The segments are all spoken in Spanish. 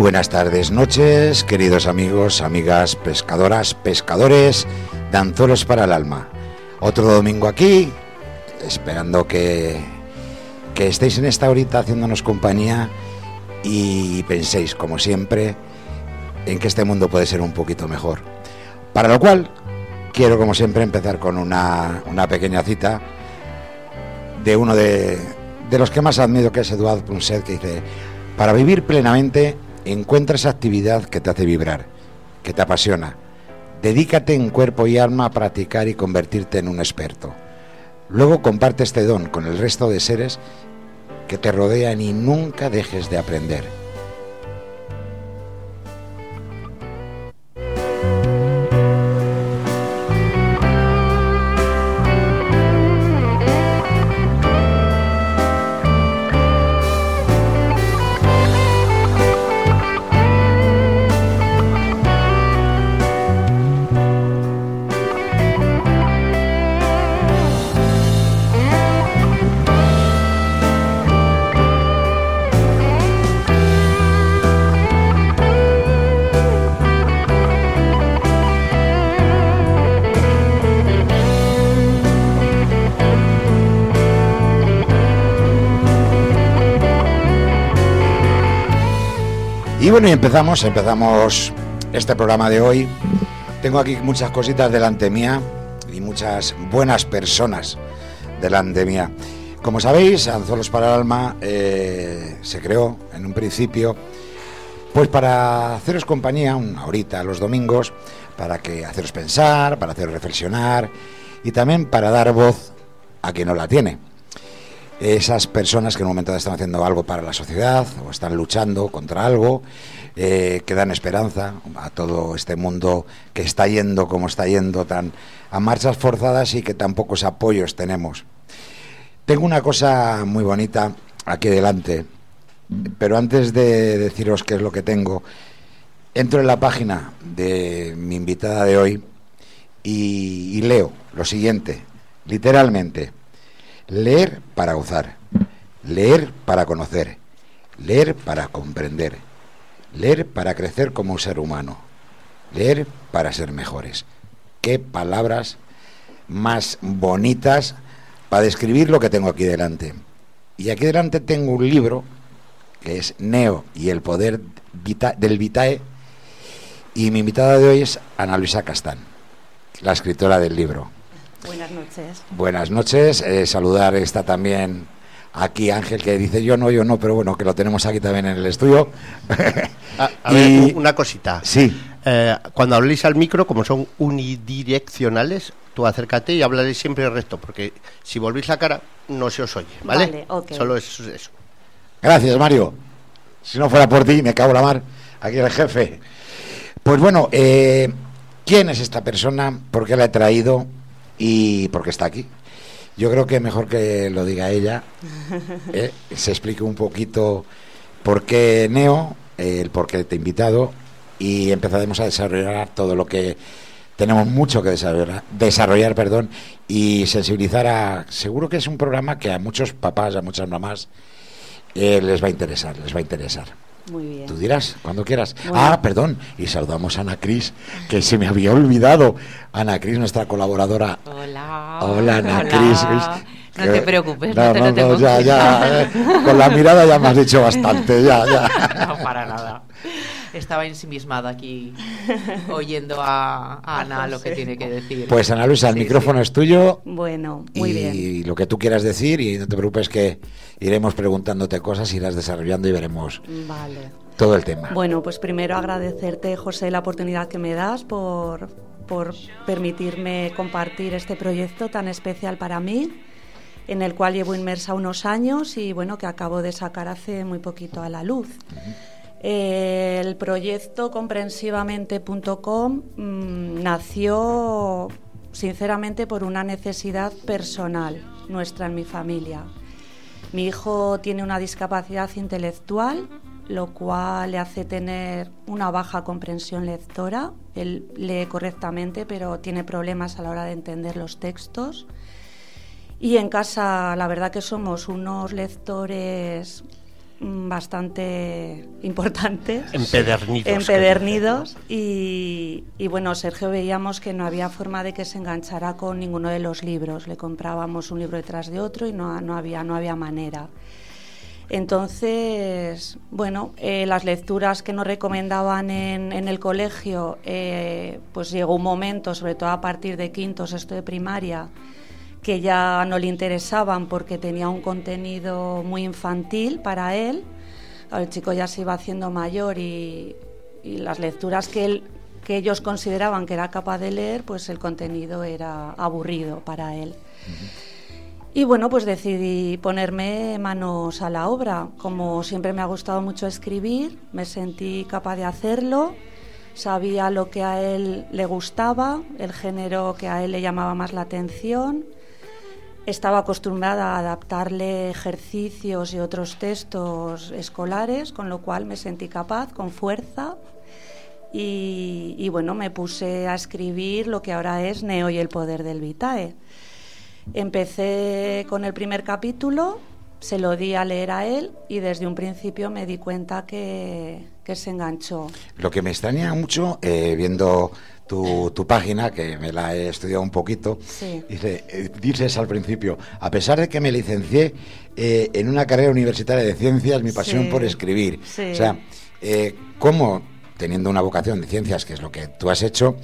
buenas tardes, noches, queridos amigos, amigas, pescadoras, pescadores de anzuelos para el alma. Otro domingo aquí, esperando que estéis en esta horita haciéndonos compañía y penséis, como siempre, en que este mundo puede ser un poquito mejor. Para lo cual, quiero, como siempre, empezar con una pequeña cita de uno de los que más admiro, que es Eduard Punset, que dice: para vivir plenamente, encuentra esa actividad que te hace vibrar, que te apasiona. Dedícate en cuerpo y alma a practicar y convertirte en un experto. Luego comparte este don con el resto de seres que te rodean y nunca dejes de aprender. Y bueno, y empezamos este programa de hoy. Tengo aquí muchas cositas delante mía y muchas buenas personas delante mía. Como sabéis, Anzuelos para el Alma se creó en un principio pues para haceros compañía una horita los domingos, para que haceros pensar, para haceros reflexionar y también para dar voz a quien no la tiene. Esas personas que en un momento están haciendo algo para la sociedad o están luchando contra algo, que dan esperanza a todo este mundo que está yendo como está yendo, tan a marchas forzadas y que tan pocos apoyos tenemos. Tengo una cosa muy bonita aquí delante, pero antes de deciros qué es lo que tengo, entro en la página de mi invitada de hoy y leo lo siguiente, literalmente: leer para gozar, leer para conocer, leer para comprender, leer para crecer como un ser humano, leer para ser mejores. Qué palabras más bonitas para describir lo que tengo aquí delante. Y aquí delante tengo un libro que es Neo y el poder del Vitae, y mi invitada de hoy es Ana Luisa Castán, la escritora del libro. Buenas noches. Buenas noches. Saludar está también aquí Ángel, que dice yo no, pero bueno, que lo tenemos aquí también en el estudio. A ver, una cosita. Sí. Cuando habléis al micro, como son unidireccionales, tú acércate y hablaré siempre recto, porque si volvéis la cara no se os oye, ¿vale? Vale, okay. Solo eso. Gracias, Mario. Si no fuera por ti, me cago en la mar. Aquí el jefe. Pues bueno, ¿quién es esta persona? ¿Por qué la he traído? ¿Y por qué está aquí? Yo creo que mejor que lo diga ella, se explique un poquito por qué Neo, el por qué te he invitado, y empezaremos a desarrollar todo lo que tenemos mucho que desarrollar, y sensibilizar a... Seguro que es un programa que a muchos papás, a muchas mamás les va a interesar. Muy bien. Tú dirás, cuando quieras. Muy bien. Perdón, y saludamos a Ana Cris, que se me había olvidado. Ana Cris, nuestra colaboradora. Hola, Ana Cris. No te preocupes, no te preocupes. Ya, con la mirada ya me has dicho bastante, ya. No, para nada. Estaba ensimismada aquí oyendo a Ana lo que tiene que decir. Pues Ana Luisa, el micrófono es tuyo. Bueno, muy bien. Y lo que tú quieras decir, y no te preocupes que iremos preguntándote cosas, irás desarrollando y veremos todo el tema. Bueno, pues primero agradecerte, José, la oportunidad que me das por permitirme compartir este proyecto tan especial para mí, en el cual llevo inmersa unos años y bueno, que acabo de sacar hace muy poquito a la luz. El proyecto comprensivamente.com nació sinceramente por una necesidad personal nuestra en mi familia. Mi hijo tiene una discapacidad intelectual, lo cual le hace tener una baja comprensión lectora. Él lee correctamente, pero tiene problemas a la hora de entender los textos. Y en casa, la verdad que somos unos lectores bastante importantes. Empedernidos. Y bueno, Sergio veíamos que no había forma de que se enganchara con ninguno de los libros. Le comprábamos un libro detrás de otro y no había manera. Entonces, bueno, las lecturas que nos recomendaban en el colegio, pues llegó un momento, sobre todo a partir de quinto, sexto de primaria, que ya no le interesaban porque tenía un contenido muy infantil para él. El chico ya se iba haciendo mayor y las lecturas que ellos consideraban que era capaz de leer, pues el contenido era aburrido para él. Y bueno, pues decidí ponerme manos a la obra. Como siempre me ha gustado mucho escribir, me sentí capaz de hacerlo, sabía lo que a él le gustaba, el género que a él le llamaba más la atención. Estaba acostumbrada a adaptarle ejercicios y otros textos escolares, con lo cual me sentí capaz, con fuerza. Y bueno, me puse a escribir lo que ahora es Neo y el poder del Vitae. Empecé con el primer capítulo, se lo di a leer a él y desde un principio me di cuenta que se enganchó. Lo que me extraña mucho, viendo tu página, que me la he estudiado un poquito, sí. Dices al principio, a pesar de que me licencié en una carrera universitaria de ciencias, mi pasión por escribir. Sí. O sea, ¿cómo, teniendo una vocación de ciencias, que es lo que tú has hecho,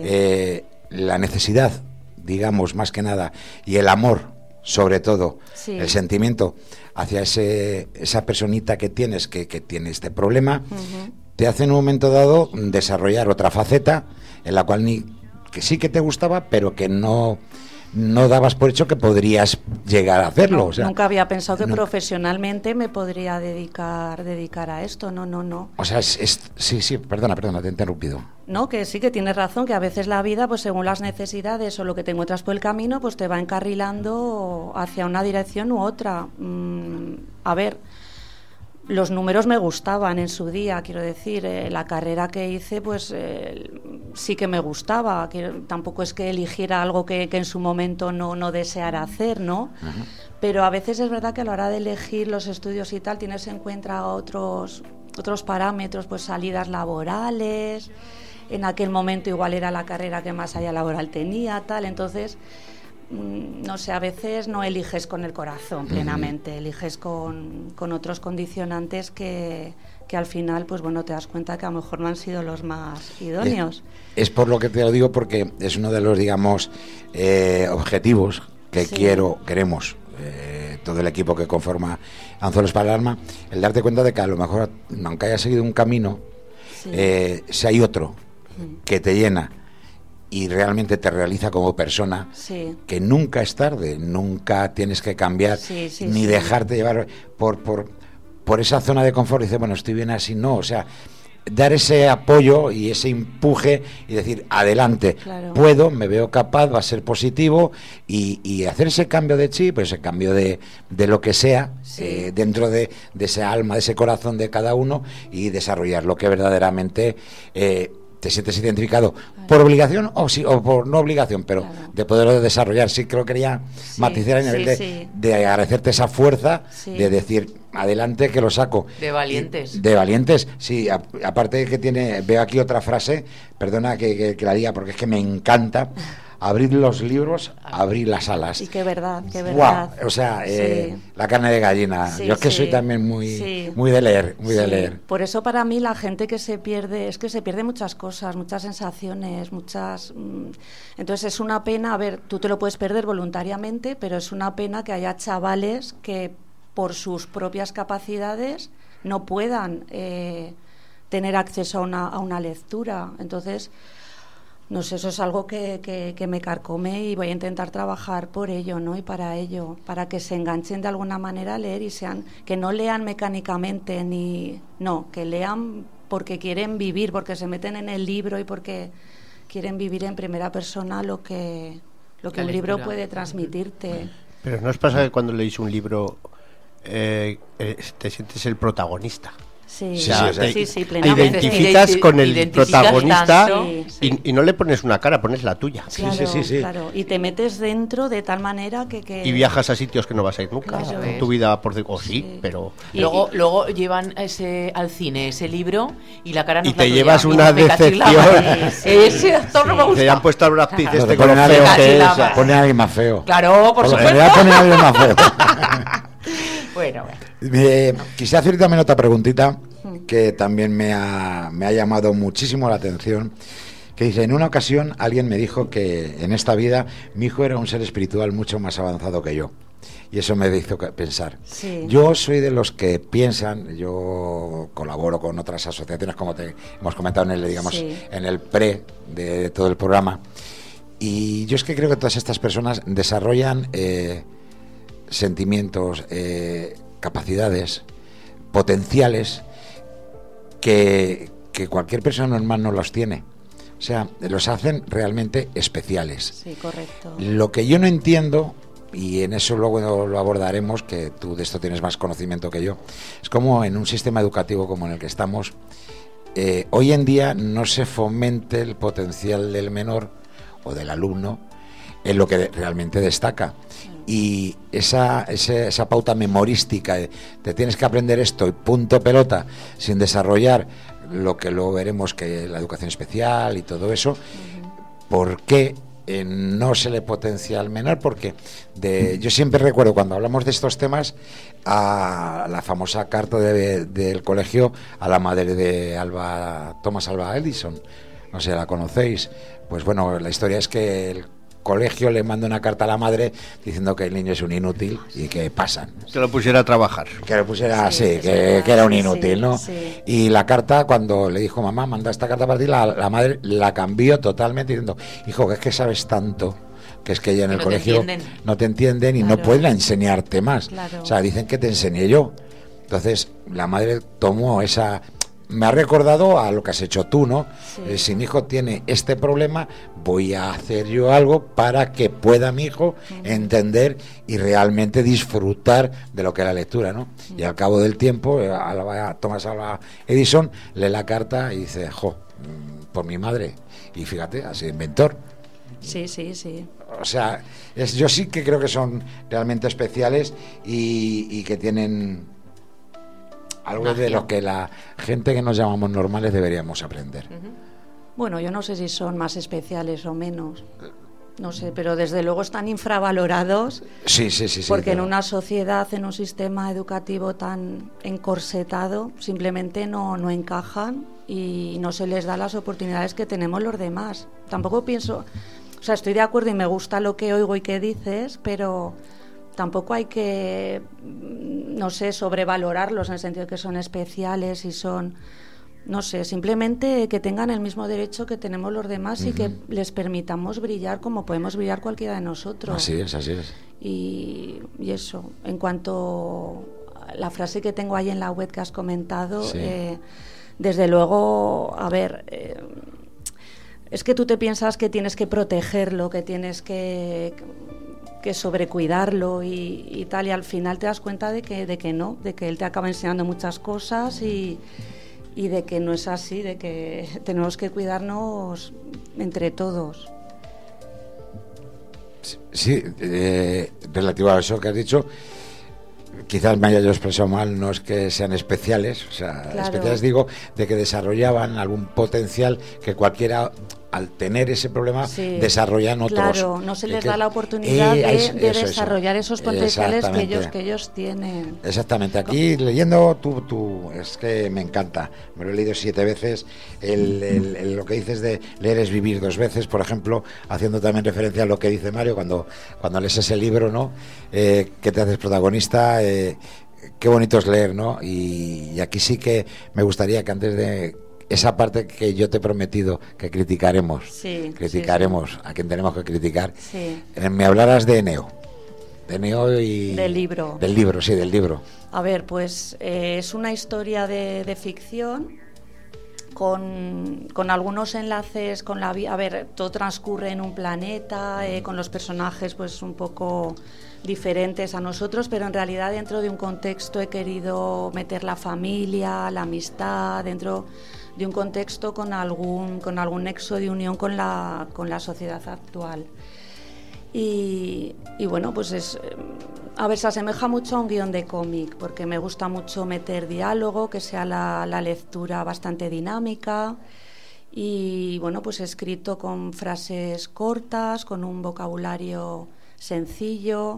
la necesidad, digamos, más que nada, y el amor, sobre todo, el sentimiento hacia esa personita que tienes, que tiene este problema, te hace en un momento dado desarrollar otra faceta en la cual que sí que te gustaba, pero que no dabas por hecho que podrías llegar a hacerlo? No, o sea, nunca había pensado que profesionalmente me podría dedicar a esto, no. O sea, sí, perdona, te he interrumpido. No, que sí, que tienes razón, que a veces la vida, pues según las necesidades o lo que te encuentras por el camino, pues te va encarrilando hacia una dirección u otra. A ver, los números me gustaban en su día, quiero decir, la carrera que hice, pues sí que me gustaba, que tampoco es que eligiera algo que en su momento no deseara hacer, ¿no? Uh-huh. Pero a veces es verdad que a la hora de elegir los estudios y tal, tienes en cuenta otros parámetros, pues salidas laborales, en aquel momento igual era la carrera que más allá laboral tenía, tal, entonces no sé, a veces no eliges con el corazón plenamente, eliges con otros condicionantes que al final, pues bueno, te das cuenta que a lo mejor no han sido los más idóneos. Es por lo que te lo digo, porque es uno de los, digamos, objetivos que queremos todo el equipo que conforma Anzuelos para el Alma, el darte cuenta de que a lo mejor, aunque hayas seguido un camino, si hay otro que te llena y realmente te realiza como persona, que nunca es tarde, nunca tienes que cambiar, ni dejarte llevar por esa zona de confort y decir, bueno, estoy bien así, no, o sea, dar ese apoyo y ese empuje y decir, adelante, puedo, me veo capaz, va a ser positivo, y hacer ese cambio de chip, ese cambio de lo que sea, dentro de ese alma, de ese corazón de cada uno, y desarrollar lo que verdaderamente te sientes identificado, por obligación o por no obligación, pero de poderlo desarrollar. Sí, creo que quería matizar a nivel de agradecerte esa fuerza, de decir, adelante, que lo saco. De valientes. De valientes, sí. Aparte de que veo aquí otra frase, perdona que la diga, porque es que me encanta. Abrir los libros, abrir las alas. Y qué verdad. Wow, o sea, la carne de gallina. Yo es que soy también muy de leer, de leer. Por eso para mí la gente que se pierde, es que se pierde muchas cosas, muchas sensaciones, entonces es una pena, a ver, tú te lo puedes perder voluntariamente, pero es una pena que haya chavales que por sus propias capacidades no puedan tener acceso a una lectura. Entonces, no sé, eso es algo que me carcome y voy a intentar trabajar por ello, ¿no? Y para ello, para que se enganchen de alguna manera a leer y que no lean mecánicamente que lean porque quieren vivir, porque se meten en el libro y porque quieren vivir en primera persona lo que un libro puede transmitirte. Pero ¿no os pasa que cuando leéis un libro te sientes el protagonista? Sí, O sea, sí, te plenamente. identificas con el Identificas protagonista tanto. y no le pones una cara, pones la tuya. Claro, sí. claro. Y te metes dentro de tal manera que... Y viajas a sitios que no vas a ir nunca Claro. en tu vida, o sí, Sí. pero... Luego llevan al cine ese libro y la cara no Y es la te tuya. llevas una Me cacho en la decepción. madre. Sí, Ese actor no me gusta. Se han puesto a Brad Pitt Claro. No, te con ponen lo a feo alguien, que es. Cachilama. ponen a alguien más feo. Claro, por Por lo supuesto. general ponen a alguien más feo. Bueno. Quisiera hacer también otra preguntita que también me ha llamado muchísimo la atención, que dice: en una ocasión alguien me dijo que en esta vida mi hijo era un ser espiritual mucho más avanzado que yo, y eso me hizo pensar. Sí. Yo soy de los que piensan, yo colaboro con otras asociaciones, como te hemos comentado en el, digamos, Sí. en el pre de todo el programa, y yo es que creo que todas estas personas desarrollan sentimientos, capacidades, potenciales que cualquier persona normal no los tiene. O sea, los hacen realmente especiales. Sí, correcto. Lo que yo no entiendo, y en eso luego lo abordaremos, que tú de esto tienes más conocimiento que yo, es como en un sistema educativo como en el que estamos, hoy en día no se fomente el potencial del menor o del alumno en lo que realmente destaca. Y esa pauta memorística de te tienes que aprender esto y punto pelota, sin desarrollar lo que luego veremos, que la educación especial y todo eso, ¿por qué no se le potencia al menor? Porque yo siempre recuerdo, cuando hablamos de estos temas, a la famosa carta del colegio a la madre de Thomas Alva Edison, no sé, ¿la conocéis? Pues bueno, la historia es que el colegio le manda una carta a la madre diciendo que el niño es un inútil y que pasan. Que lo pusiera a trabajar. Que lo pusiera Sí, así, es que verdad, era un sí, inútil, ¿no? sí. Y la carta, cuando le dijo: mamá, manda esta carta para ti, la madre la cambió totalmente diciendo: hijo, que es que sabes tanto, que es que ella en Que el no te colegio entienden. no te entienden y Claro. no pueden enseñarte más. Claro. O sea, dicen que te enseñé yo. Entonces, la madre tomó esa... Me ha recordado a lo que has hecho tú, ¿no? Sí. Si mi hijo tiene este problema, voy a hacer yo algo para que pueda mi hijo entender y realmente disfrutar de lo que es la lectura, ¿no? Y al cabo del tiempo, Thomas Alva Edison lee la carta y dice: por mi madre. Y fíjate, ha sido inventor. Sí, sí, sí. O sea, yo sí que creo que son realmente especiales y que tienen algo de Magia. lo que la gente que nos llamamos normales deberíamos aprender. Bueno, yo no sé si son más especiales o menos. No sé, pero desde luego están infravalorados. Sí. Porque en claro. una sociedad, en un sistema educativo tan encorsetado, simplemente no encajan y no se les da las oportunidades que tenemos los demás. Tampoco pienso, o sea, estoy de acuerdo y me gusta lo que oigo y que dices, pero tampoco hay que, no sé, sobrevalorarlos en el sentido de que son especiales y son, no sé, simplemente que tengan el mismo derecho que tenemos los demás y que les permitamos brillar como podemos brillar cualquiera de nosotros. Así es. Y eso, en cuanto a la frase que tengo ahí en la web que has comentado, Sí. Desde luego, a ver, es que tú te piensas que tienes que protegerlo, que tienes que sobrecuidarlo y tal, y al final te das cuenta de que no, de que él te acaba enseñando muchas cosas y de que no es así, de que tenemos que cuidarnos entre todos. Sí, relativo a eso que has dicho, quizás me haya yo expresado mal, no es que sean especiales, o sea, Claro. especiales digo, de que desarrollaban algún potencial que cualquiera, al tener ese problema, Sí. desarrollan otros. Claro, no se les da la oportunidad de desarrollar esos potenciales que ellos tienen. Exactamente, aquí leyendo tú, es que me encanta, me lo he leído 7 veces, lo que dices de leer es vivir 2 veces, por ejemplo, haciendo también referencia a lo que dice Mario cuando lees ese libro, ¿no? Que te haces protagonista, qué bonito es leer, ¿no? Y aquí sí que me gustaría que antes de esa parte que yo te he prometido que criticaremos, Sí, a quien tenemos que criticar, Sí. me hablarás de Neo y... Del libro. Del libro, sí, del libro. A ver, pues es una historia de ficción con algunos enlaces con la vida. A ver, todo transcurre en un planeta, con los personajes pues un poco diferentes a nosotros, pero en realidad dentro de un contexto he querido meter la familia, la amistad, dentro de un contexto con algún nexo de unión con la sociedad actual. Y bueno, pues se asemeja mucho a un guión de cómic, porque me gusta mucho meter diálogo, que sea la lectura bastante dinámica, y bueno, pues he escrito con frases cortas, con un vocabulario sencillo,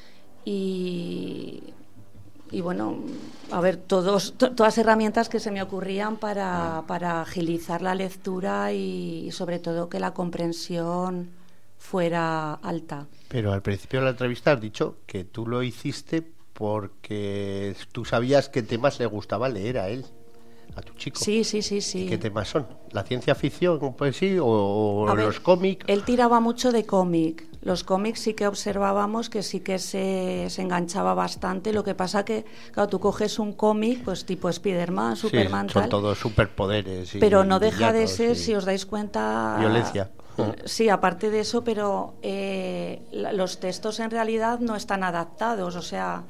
y bueno, a ver, todas herramientas que se me ocurrían para agilizar la lectura y sobre todo que la comprensión fuera alta. Pero al principio de la entrevista has dicho que tú lo hiciste porque tú sabías qué temas le gustaba leer a él, a tu chico. Sí. ¿Y qué temas son? ¿La ciencia ficción, pues sí, o los cómics? Él tiraba mucho de cómic. Los cómics sí que observábamos que sí que se enganchaba bastante. Lo que pasa que, claro, tú coges un cómic, pues tipo Spiderman, Superman, son tal, todos superpoderes. Pero no deja de ser, si os dais cuenta... Violencia. Sí, aparte de eso, pero los textos en realidad no están adaptados, o sea...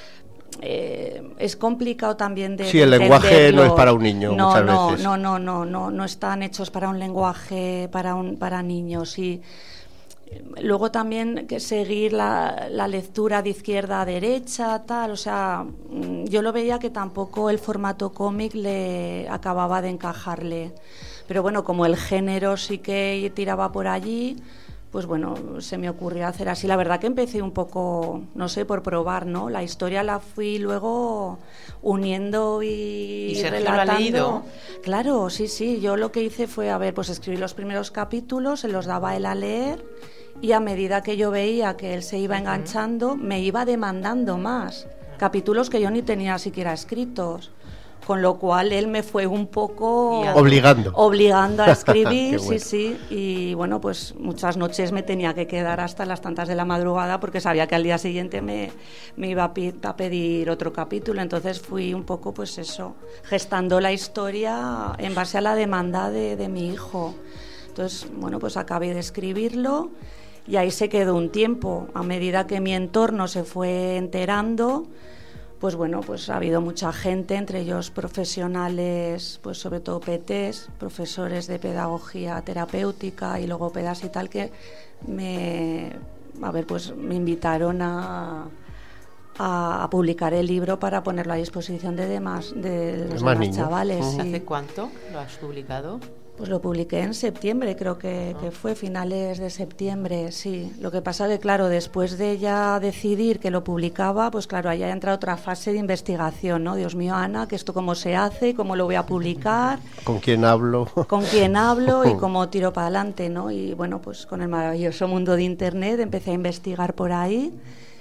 es complicado también de el lenguaje no es para un niño muchas veces. No están hechos para un lenguaje para niños. Y luego también que seguir la lectura de izquierda a derecha, tal, o sea, yo lo veía que tampoco el formato cómic le acababa de encajarle. Pero bueno, como el género sí que tiraba por allí, pues bueno, se me ocurrió hacer así. La verdad que empecé un poco, no sé, por probar, ¿no? La historia la fui luego uniendo y Sergio relatando. ¿Lo ha leído? Claro, sí. Yo lo que hice fue, pues escribí los primeros capítulos, se los daba él a leer, y a medida que yo veía que él se iba enganchando, me iba demandando más capítulos que yo ni tenía siquiera escritos. Con lo cual él me fue un poco obligando a escribir, bueno. sí, y bueno, pues muchas noches me tenía que quedar hasta las tantas de la madrugada porque sabía que al día siguiente me iba a pedir otro capítulo. Entonces fui un poco, pues eso, gestando la historia en base a la demanda de mi hijo. Entonces, bueno, pues acabé de escribirlo y ahí se quedó un tiempo. A medida que mi entorno se fue enterando, pues bueno, pues ha habido mucha gente, entre ellos profesionales, pues sobre todo PTs, profesores de pedagogía terapéutica y logopedas y tal, que me invitaron a publicar el libro para ponerlo a disposición de los demás chavales. Sí. ¿Hace cuánto lo has publicado? Pues lo publiqué en septiembre, creo que fue finales de septiembre, sí. Lo que pasa que, claro, después de ya decidir que lo publicaba, pues claro, ahí ha entrado otra fase de investigación, ¿no? Dios mío, Ana, que esto cómo se hace, cómo lo voy a publicar. ¿Con quién hablo? ¿Con quién hablo y cómo tiro para adelante, ¿no? Y bueno, pues con el maravilloso mundo de Internet empecé a investigar por ahí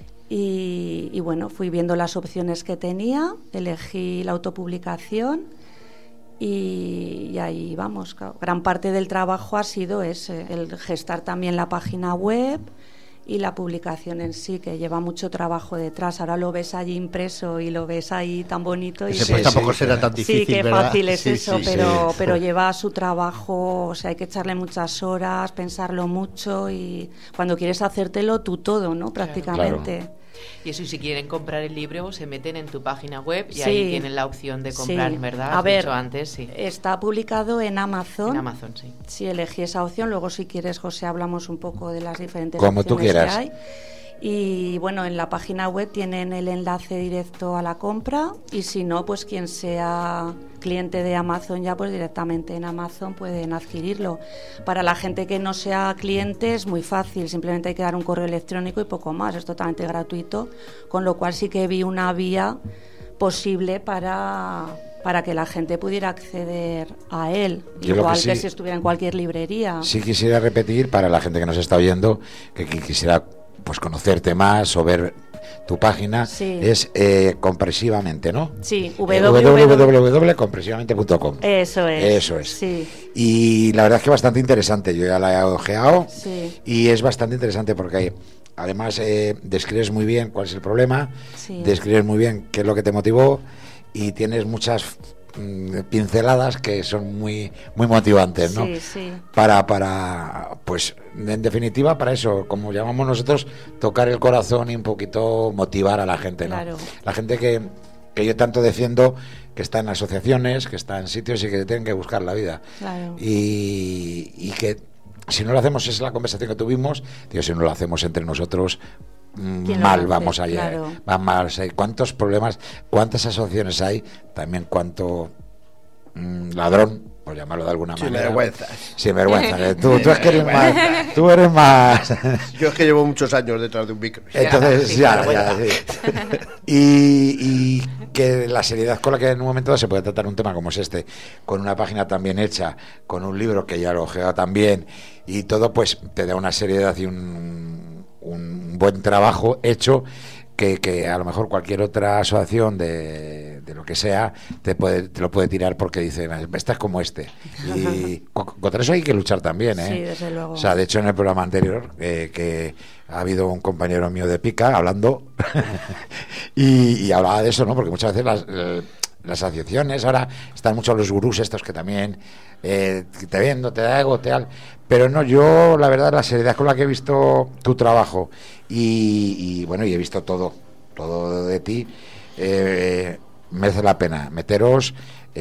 y bueno, fui viendo las opciones que tenía, elegí la autopublicación. Y ahí vamos, gran parte del trabajo ha sido el gestar también la página web y la publicación en sí, que lleva mucho trabajo detrás. Ahora lo ves allí impreso y lo ves ahí tan bonito. Y pues tampoco será tan difícil, sí, qué ¿verdad? Fácil es eso, pero lleva su trabajo, o sea, hay que echarle muchas horas, pensarlo mucho y cuando quieres hacértelo tú todo, ¿no? Prácticamente. Claro. Y eso, y si quieren comprar el libro, se meten en tu página web y ahí tienen la opción de comprar, ¿verdad? A ver, dicho antes, sí. Está publicado en Amazon. En Amazon, sí. Sí, elegí esa opción. Luego, si quieres, José, hablamos un poco de las diferentes como opciones tú quieras. Que hay. Y bueno, en la página web tienen el enlace directo a la compra y si no, pues quien sea cliente de Amazon ya pues directamente en Amazon pueden adquirirlo. Para la gente que no sea cliente es muy fácil, simplemente hay que dar un correo electrónico y poco más, es totalmente gratuito, con lo cual sí que vi una vía posible para que la gente pudiera acceder a él, igual que si estuviera en cualquier librería. Sí quisiera repetir para la gente que nos está oyendo, que quisiera pues conocerte más o ver tu página, es Compresivamente, ¿no? Sí, www.compresivamente.com. Eso es. Sí. Y la verdad es que bastante interesante, yo ya la he ojeado y es bastante interesante porque además describes muy bien cuál es el problema, describes muy bien qué es lo que te motivó y tienes muchas pinceladas que son muy motivantes, ¿no? Sí, sí. Para pues en definitiva para eso, como llamamos nosotros, tocar el corazón y un poquito motivar a la gente, ¿no? Claro. La gente que yo tanto defiendo, que está en asociaciones, que está en sitios y que tienen que buscar la vida. Claro. Y que si no lo hacemos, es la conversación que tuvimos, digo, si no lo hacemos entre nosotros, mal vamos a llegar. Claro. Va mal. ¿Cuántos problemas, cuántas asociaciones hay? También cuánto ladrón, por llamarlo de alguna manera. Sinvergüenza. Tú es que eres más. Tú eres más. Yo es que llevo muchos años detrás de un micro. Entonces, sí. Y que la seriedad con la que en un momento se puede tratar un tema como es este, con una página tan bien hecha, con un libro que ya lo he ojeado tan bien, y todo, pues te da una seriedad y un buen trabajo hecho que a lo mejor cualquier otra asociación de lo que sea te lo puede tirar porque dice, esta es como este. Y contra eso hay que luchar también, ¿eh? Sí, desde luego. O sea, de hecho en el programa anterior que ha habido un compañero mío de Pica hablando y hablaba de eso, ¿no? Porque muchas veces las asociaciones, ahora están muchos los gurús estos que también te vendo, te da ego, tal. Pero no, yo la verdad, la seriedad con la que he visto tu trabajo y bueno, y he visto todo de ti, merece la pena. Meteros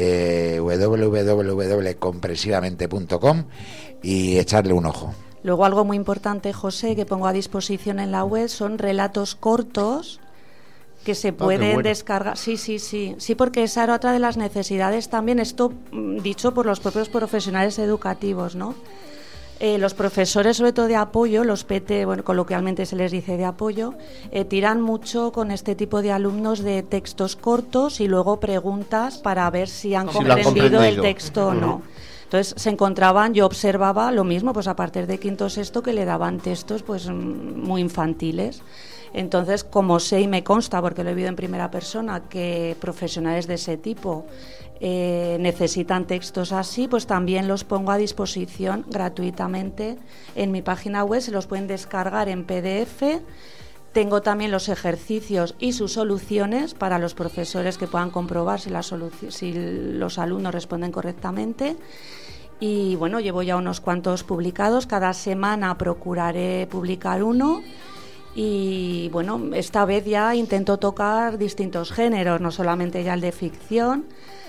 www.comprensivamente.com y echarle un ojo. Luego algo muy importante, José, que pongo a disposición en la web son relatos cortos que se pueden descargar. Sí, porque esa era otra de las necesidades también, esto dicho por los propios profesionales educativos, ¿no? Los profesores, sobre todo de apoyo, los PT, bueno, coloquialmente se les dice de apoyo, tiran mucho con este tipo de alumnos de textos cortos y luego preguntas para ver si han comprendido el texto o no. Entonces se encontraban, yo observaba lo mismo, pues a partir de quinto o sexto, que le daban textos pues muy infantiles. Entonces, como sé y me consta, porque lo he vivido en primera persona, que profesionales de ese tipo necesitan textos así, pues también los pongo a disposición gratuitamente en mi página web, se los pueden descargar en PDF. Tengo también los ejercicios y sus soluciones para los profesores que puedan comprobar si los alumnos responden correctamente. Y bueno, llevo ya unos cuantos publicados, cada semana procuraré publicar uno. Y bueno, esta vez ya intento tocar distintos géneros, no solamente ya el de ficción.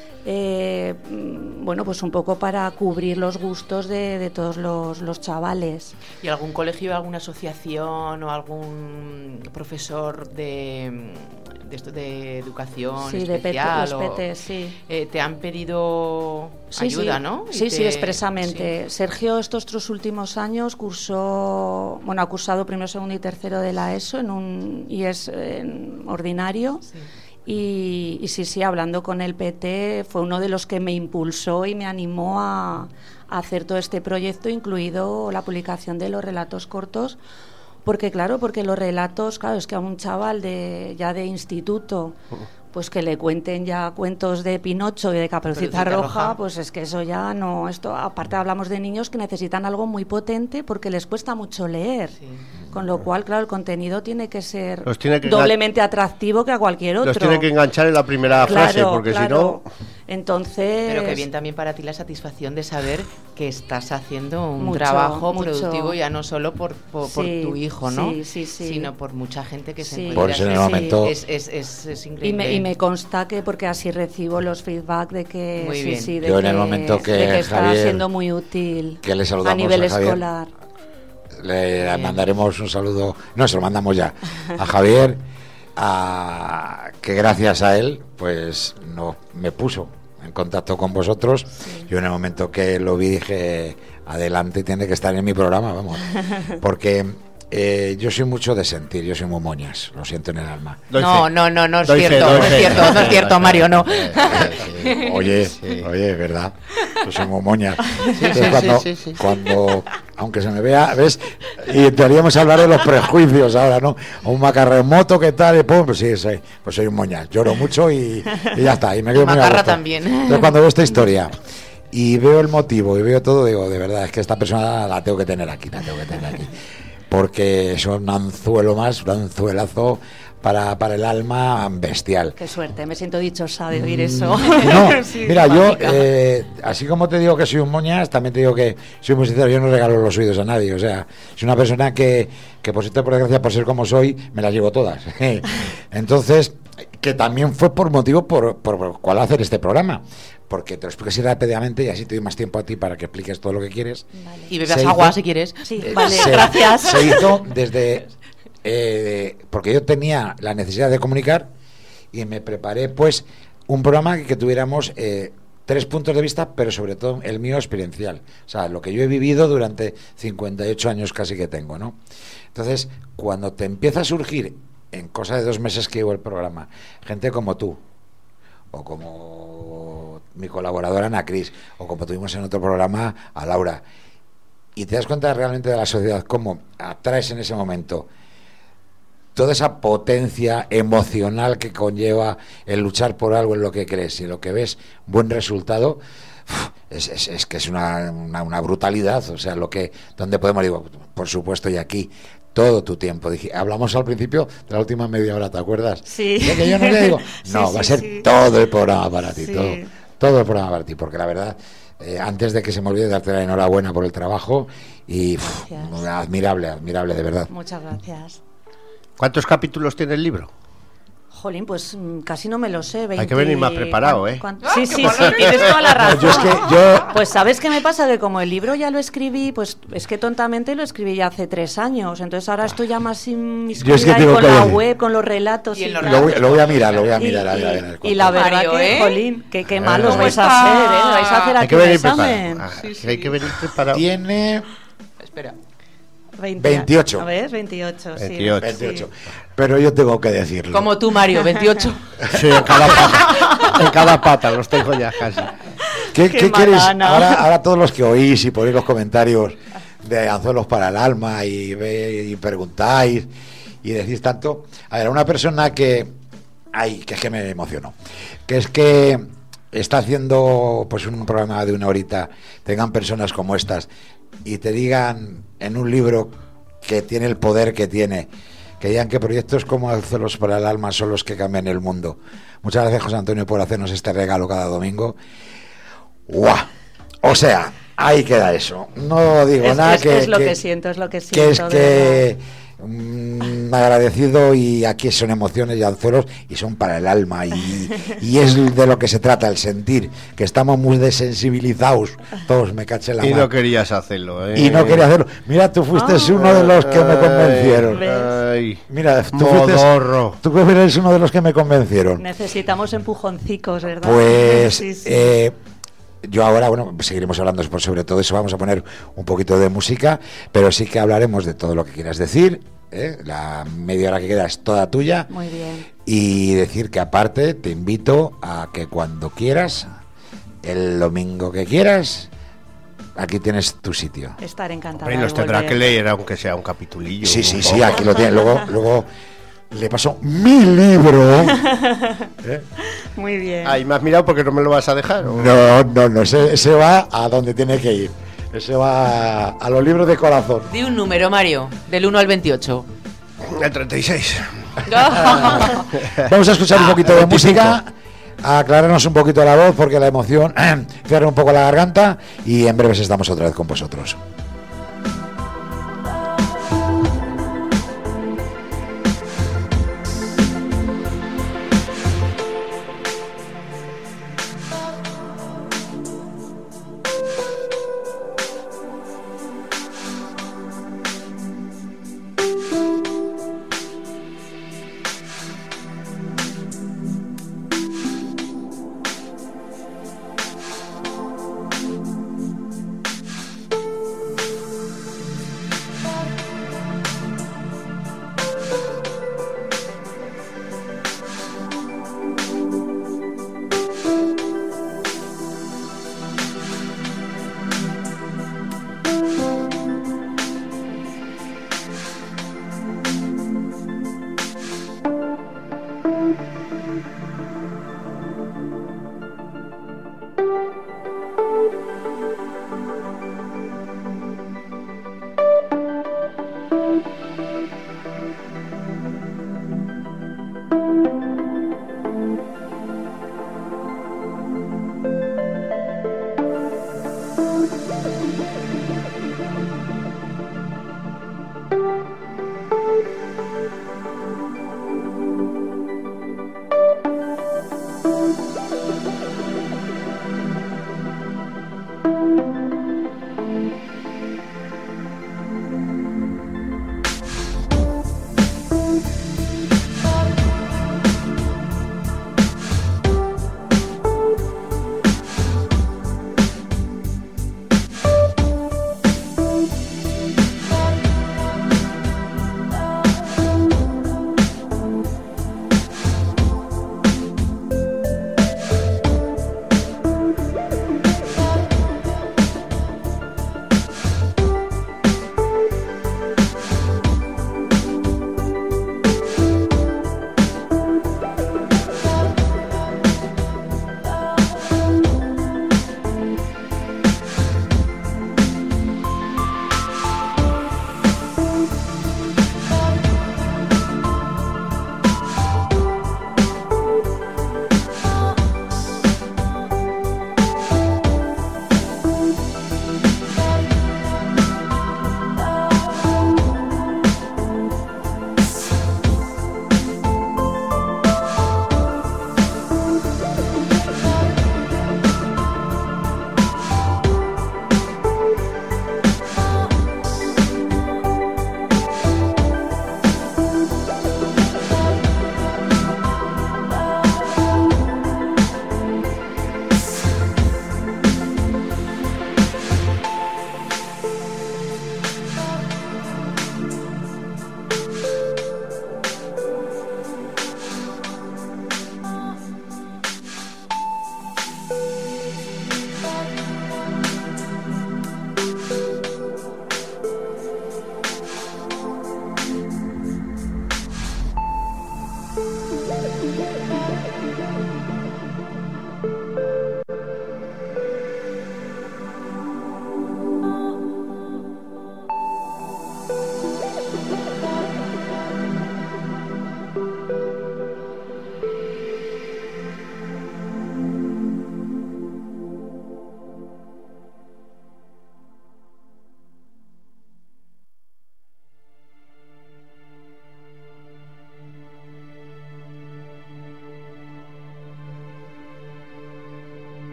Bueno, pues un poco para cubrir los gustos de todos los chavales. ¿Y algún colegio, alguna asociación o algún profesor de educación especial? Los PT, sí. ¿Te han pedido ayuda, sí. no? Sí, expresamente. Sí. Sergio estos 3 últimos años ha cursado primero, segundo y tercero de la ESO y es ordinario. Sí. Y sí, hablando con el PT, fue uno de los que me impulsó y me animó a hacer todo este proyecto, incluido la publicación de los relatos cortos, porque los relatos, claro, es que a un chaval ya de instituto, pues que le cuenten ya cuentos de Pinocho y de Caperucita Roja, pues es que eso ya no, aparte hablamos de niños que necesitan algo muy potente porque les cuesta mucho leer. Sí. Con lo cual, claro, el contenido tiene que ser doblemente atractivo que a cualquier otro. Los tiene que enganchar en la primera frase, porque si no... Entonces... Pero que bien también para ti la satisfacción de saber que estás haciendo un trabajo productivo, ya no solo por tu hijo, ¿no? Sí. Sino por mucha gente que se encuentra. Por eso en el momento... Es increíble. Y me consta que, porque así recibo los feedback de que... Muy bien. Yo en el momento que está siendo muy útil que le saludamos a nivel a Javier, escolar. Le mandaremos un saludo, no, se lo mandamos ya a Javier, que gracias a él pues me puso en contacto con vosotros. Sí. Yo en el momento que lo vi dije, adelante, tiene que estar en mi programa, vamos, porque yo soy mucho de sentir, yo soy muy moñas, lo siento en el alma. No es cierto, Mario, no. Oye, es verdad, yo soy muy moñas. Cuando aunque se me vea, ¿ves? Y deberíamos hablar de los prejuicios ahora, ¿no? Un macarremoto, ¿qué tal? Y pum, pues sí, pues soy un moñas, lloro mucho y ya está. Y me quedo muy a gusto. También. Entonces, cuando veo esta historia y veo el motivo y veo todo, digo, de verdad, es que esta persona la tengo que tener aquí. porque es un anzuelo más, un anzuelazo para el alma bestial. Qué suerte, me siento dichosa de oír eso. No, sí, mira, yo, así como te digo que soy un moñas, también te digo que soy muy sincero, yo no regalo los oídos a nadie, o sea, soy una persona que por cierto, por desgracia, por ser como soy, me las llevo todas. Entonces, que también fue por motivo por cuál hacer este programa. Porque te lo explico así rápidamente y así te doy más tiempo a ti para que expliques todo lo que quieres. Vale. Y bebas agua si quieres. Sí, vale, gracias. Se hizo desde... porque yo tenía la necesidad de comunicar y me preparé pues un programa que tuviéramos 3 puntos de vista, pero sobre todo el mío experiencial. O sea, lo que yo he vivido durante 58 años casi que tengo, ¿no? Entonces, cuando te empieza a surgir en cosa de 2 meses que llevo el programa, gente como tú, o como mi colaboradora Ana Cris, o como tuvimos en otro programa a Laura, y te das cuenta realmente de la sociedad, cómo atraes en ese momento toda esa potencia emocional que conlleva el luchar por algo en lo que crees y lo que ves buen resultado, es que es una brutalidad. O sea, donde podemos, digo, por supuesto, y aquí todo tu tiempo. Hablamos al principio de la última media hora, ¿te acuerdas? Sí. ¿De que yo no le digo? No, sí, va a ser todo el programa para ti, sí. todo el programa para ti, porque la verdad, antes de que se me olvide, darte la enhorabuena por el trabajo y admirable, de verdad. Muchas gracias. ¿Cuántos capítulos tiene el libro? Jolín, pues casi no me lo sé. 20... Hay que venir más preparado, ¿eh? Sí, tienes toda la razón. Yo... Pues ¿sabes qué me pasa? Que como el libro ya lo escribí, pues es que tontamente lo escribí ya hace 3 años. Entonces ahora estoy ya más inmiscuida con la web, con los relatos. Lo voy a mirar, a ver. Y la verdad Mario, que, jolín, qué malos vais a hacer, ¿eh? Vais a hacer aquí un examen. Hay que venir preparado. Tiene... Espera. 28. A ver, 28, sí. 28. Pero yo tengo que decirlo. Como tú, Mario, 28. Sí, en cada pata los tengo ya casi. ¿Qué quieres? Ahora todos los que oís y ponéis los comentarios de Anzuelos para el Alma y preguntáis y decís tanto. A ver, una persona que es que me emocionó. Que es que está haciendo pues un programa de 1 horita, tengan personas como estas y te digan en un libro que tiene el poder que tiene, que digan que proyectos como Anzuelos para el Alma son los que cambian el mundo. Muchas gracias, José Antonio, por hacernos este regalo cada domingo. ¡Guau! O sea, ahí queda eso. No digo nada. Es lo que siento. Que es que agradecido, y aquí son emociones y anzuelos y son para el alma y es de lo que se trata, el sentir, que estamos muy desensibilizados todos, me caché la mano. Y no querías hacerlo, ¿eh? Y no quería hacerlo. Mira, tú fuiste uno de los que me convencieron. Mira, tú eres uno de los que me convencieron. Necesitamos empujoncicos, ¿verdad? Pues sí. Yo ahora, seguiremos hablando sobre todo eso, vamos a poner un poquito de música, pero sí que hablaremos de todo lo que quieras decir, la media hora que queda es toda tuya. Muy bien. Y decir que aparte te invito a que cuando quieras, el domingo que quieras, aquí tienes tu sitio. Estar encantada. Y los tendrá que leer, aunque sea un capitulillo. Sí, aquí lo tienes. Luego le paso mi libro. Muy bien. Ay, ¿me has mirado porque no me lo vas a dejar? ¿O? No, ese va a donde tiene que ir. Ese va a los libros de corazón. Di un número, Mario, del 1 al 28. El 36. Vamos a escuchar un poquito de música, a aclararnos un poquito la voz, porque la emoción cierra un poco la garganta, y en breves estamos otra vez con vosotros.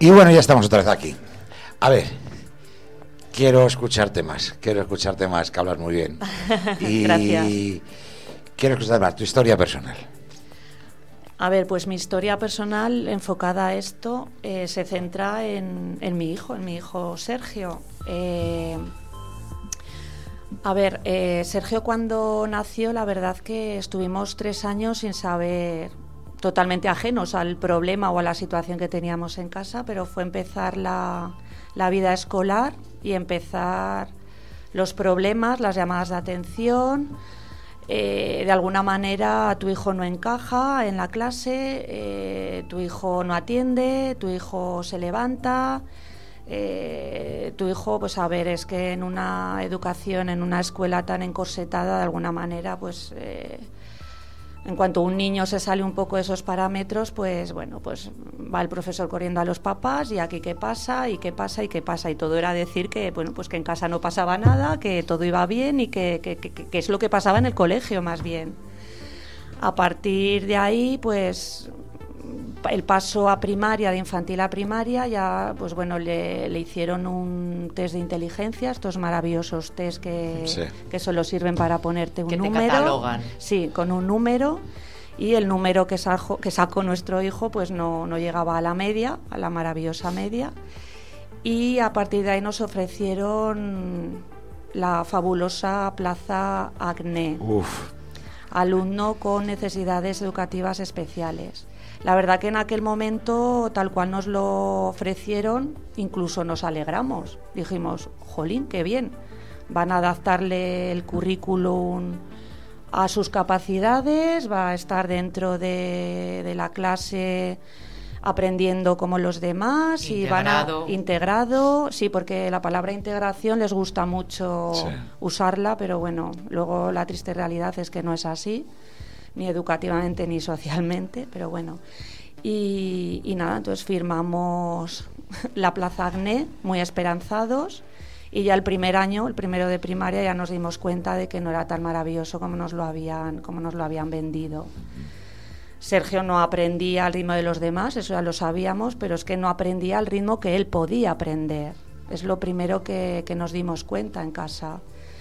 Y bueno, ya estamos otra vez aquí. A ver, quiero escucharte más, que hablas muy bien. Y gracias. Quiero escuchar más tu historia personal. A ver, pues mi historia personal enfocada a esto se centra en mi hijo Sergio. Sergio cuando nació, la verdad que estuvimos 3 años sin saber, totalmente ajenos al problema o a la situación que teníamos en casa, pero fue empezar la vida escolar y empezar los problemas, las llamadas de atención. De alguna manera tu hijo no encaja en la clase, tu hijo no atiende, tu hijo se levanta, tu hijo, pues a ver, es que en una educación, en una escuela tan encorsetada, de alguna manera, pues en cuanto un niño se sale un poco de esos parámetros, pues bueno, pues va el profesor corriendo a los papás y aquí qué pasa, y todo era decir que, bueno, pues que en casa no pasaba nada, que todo iba bien y que es lo que pasaba en el colegio más bien. A partir de ahí, pues el paso a primaria, de infantil a primaria, ya pues bueno, le hicieron un test de inteligencia, estos maravillosos test que solo sirven para ponerte un número. Que te catalogan. Sí, con un número, y el número que sacó nuestro hijo pues no llegaba a la media, a la maravillosa media, y a partir de ahí nos ofrecieron la fabulosa plaza ACNE. Alumno con necesidades educativas especiales. La verdad que en aquel momento, tal cual nos lo ofrecieron, incluso nos alegramos. Dijimos, jolín, qué bien, van a adaptarle el currículum a sus capacidades, va a estar dentro de la clase aprendiendo como los demás, integrado, sí, porque la palabra integración les gusta mucho usarla, pero bueno, luego la triste realidad es que no es así, ni educativamente ni socialmente, pero bueno. Y nada, entonces firmamos la plaza ACNE muy esperanzados, y ya el primero de primaria, ya nos dimos cuenta de que no era tan maravilloso como nos lo habían vendido. Sergio no aprendía al ritmo de los demás, eso ya lo sabíamos, pero es que no aprendía al ritmo que él podía aprender. Es lo primero que nos dimos cuenta en casa.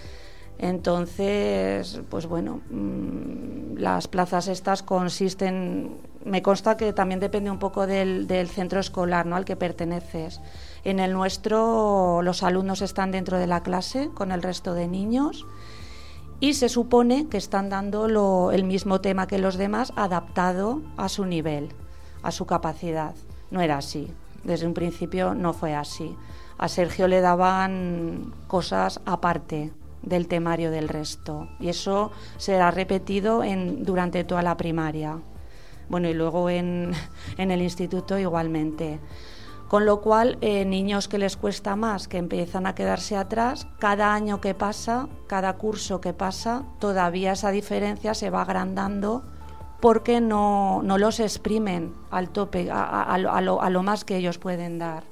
Entonces, pues bueno, las plazas estas consisten, me consta que también depende un poco del centro escolar, ¿no?, al que perteneces. En el nuestro, los alumnos están dentro de la clase con el resto de niños, y se supone que están dando el mismo tema que los demás, adaptado a su nivel, a su capacidad. No era así, desde un principio no fue así. A Sergio le daban cosas aparte del temario del resto, y eso será repetido durante toda la primaria. Bueno, y luego en el instituto igualmente. Con lo cual, niños que les cuesta más, que empiezan a quedarse atrás, cada año que pasa, cada curso que pasa, todavía esa diferencia se va agrandando, porque no los exprimen al tope, a lo más que ellos pueden dar.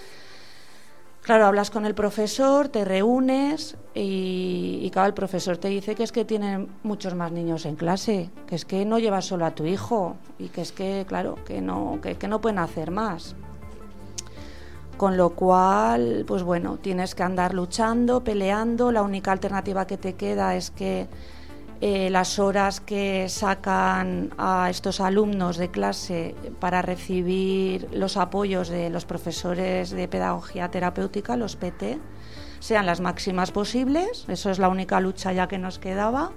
Claro, hablas con el profesor, te reúnes y claro, el profesor te dice que es que tienen muchos más niños en clase, que es que no llevas solo a tu hijo, y que es que, claro, que no pueden hacer más. Con lo cual, pues bueno, tienes que andar luchando, peleando. La única alternativa que te queda es que las horas que sacan a estos alumnos de clase para recibir los apoyos de los profesores de pedagogía terapéutica, los PT, sean las máximas posibles. Eso es la única lucha ya que nos quedaba.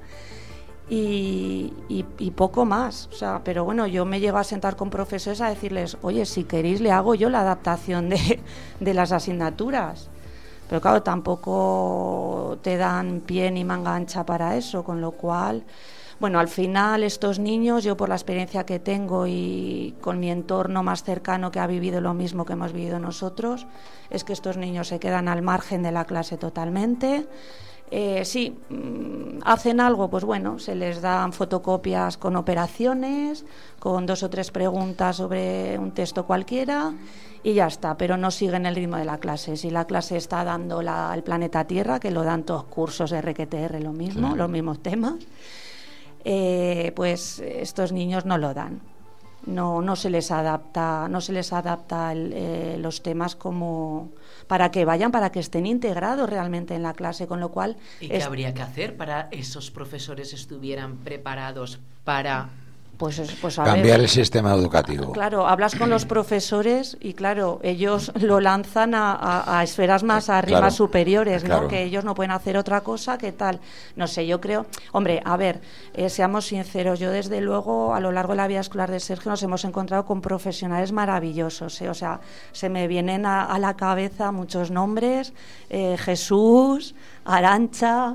Y poco más, o sea, pero bueno, yo me llego a sentar con profesores a decirles, oye, si queréis le hago yo la adaptación de las asignaturas, pero claro, tampoco te dan pie ni manga ancha para eso, con lo cual, bueno, al final estos niños, yo por la experiencia que tengo y con mi entorno más cercano que ha vivido lo mismo que hemos vivido nosotros, es que estos niños se quedan al margen de la clase totalmente. Sí, hacen algo, pues bueno, se les dan fotocopias con operaciones, con 2 o 3 preguntas sobre un texto cualquiera y ya está, pero no siguen el ritmo de la clase. Si la clase está dando el planeta Tierra, que lo dan todos cursos de RQTR, lo mismo, los mismos temas, pues estos niños no lo dan. no se les adapta los temas como para que estén integrados realmente en la clase, con lo cual... ¿Y qué habría que hacer para esos profesores estuvieran preparados para... Pues cambiar el sistema educativo. Claro, hablas con los profesores y claro, ellos lo lanzan a esferas más arriba, claro, superiores, ¿no? Claro. Que ellos no pueden hacer otra cosa, ¿qué tal? No sé, yo creo... Hombre, a ver, seamos sinceros, yo desde luego a lo largo de la vida escolar de Sergio nos hemos encontrado con profesionales maravillosos, ¿eh? O sea, se me vienen a la cabeza muchos nombres, Jesús, Arantxa,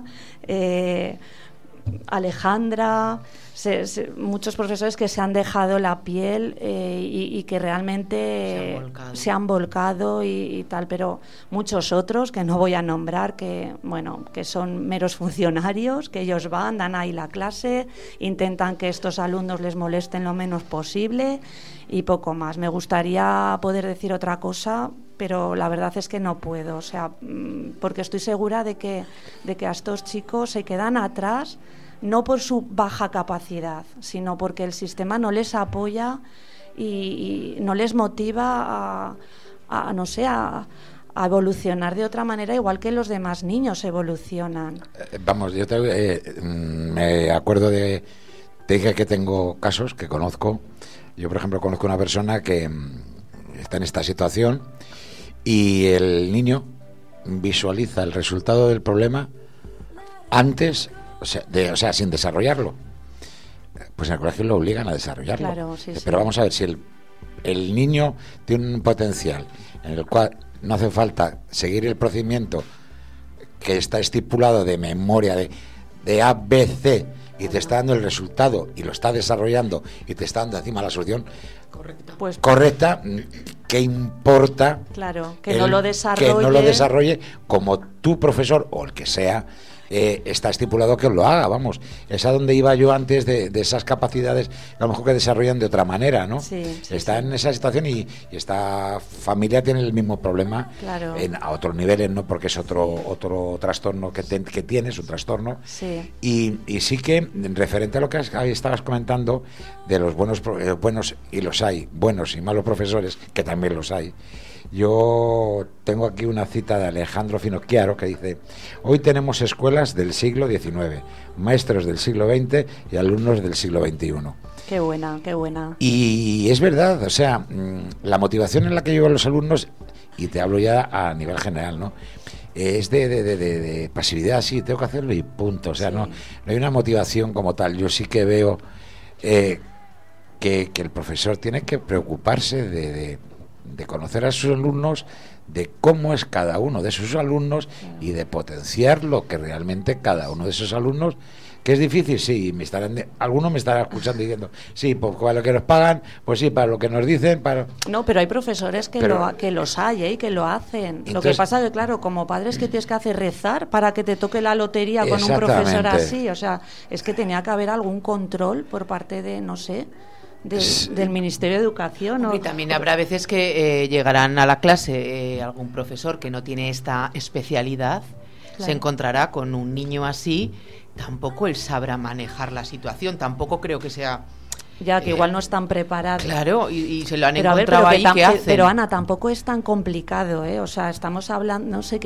Alejandra... muchos profesores que se han dejado la piel y que realmente se han volcado y tal, pero muchos otros que no voy a nombrar, que son meros funcionarios, que ellos dan ahí la clase, intentan que estos alumnos les molesten lo menos posible y poco más. Me gustaría poder decir otra cosa, pero la verdad es que no puedo, o sea, porque estoy segura de que a estos chicos se quedan atrás, no por su baja capacidad, sino porque el sistema no les apoya y no les motiva a evolucionar de otra manera, igual que los demás niños evolucionan. Vamos, yo me acuerdo te dije que tengo casos que conozco. Yo, por ejemplo, conozco una persona que está en esta situación y el niño visualiza el resultado del problema antes... O sea, sin desarrollarlo. Pues en el colegio lo obligan a desarrollarlo. Claro, sí, pero vamos a ver, si el niño tiene un potencial en el cual no hace falta seguir el procedimiento que está estipulado de memoria de A, B, C, y te está dando el resultado y lo está desarrollando y te está dando encima la solución correcta, ¿qué importa? Claro, que no lo desarrolle como tu profesor o el que sea. Está estipulado que lo haga, vamos. Es a donde iba yo antes de esas capacidades, a lo mejor que desarrollan de otra manera, ¿no? Sí, está en esa situación y esta familia tiene el mismo problema, claro, a otros niveles, ¿no? Porque es otro trastorno que tiene, es un trastorno. Sí. Y sí que, referente a lo que estabas comentando, de los buenos, y los hay, buenos y malos profesores, que también los hay. Yo tengo aquí una cita de Alejandro Finocchiaro que dice: hoy tenemos escuelas del siglo XIX, maestros del siglo XX y alumnos del siglo XXI. Qué buena, qué buena. Y es verdad, o sea, la motivación en la que llevan los alumnos, y te hablo ya a nivel general, ¿no? Es de pasividad, sí, tengo que hacerlo y punto. O sea, sí, no hay una motivación como tal. Yo sí que veo que el profesor tiene que preocuparse de conocer a sus alumnos, de cómo es cada uno de sus alumnos y de potenciar lo que realmente cada uno de esos alumnos, que es difícil, sí, algunos me estarán escuchando diciendo, sí, pues para lo que nos pagan, pues sí, para lo que nos dicen, No, pero hay profesores que los hay, y que lo hacen. Entonces, lo que pasa es que, claro, como padres, que tienes que hacer rezar para que te toque la lotería con un profesor así, o sea, es que tenía que haber algún control por parte de, no sé, del Ministerio de Educación. Y también habrá veces que llegarán a la clase algún profesor que no tiene esta especialidad, claro, se encontrará con un niño así, tampoco él sabrá manejar la situación, tampoco creo que sea... Ya, que igual no están preparados. Claro, y se lo han encontrado ahí, ¿qué hacen? Pero Ana, tampoco es tan complicado, ¿eh? O sea, estamos hablando, no sé,